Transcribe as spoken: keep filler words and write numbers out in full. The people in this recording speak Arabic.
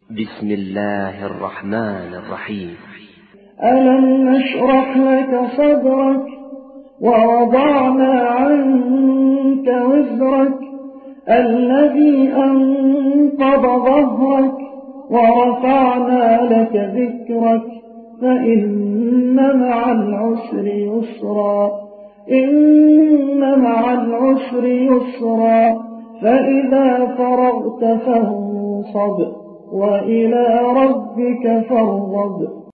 بسم الله الرحمن الرحيم. ألم نشرح لك صدرك ووضعنا عنك وزرك الذي أنقض ظهرك ورفعنا لك ذكرك فإن مع العسر يسرا إن مع العسر يسرا فإذا فرغت فانصب وإلى ربك فارغب.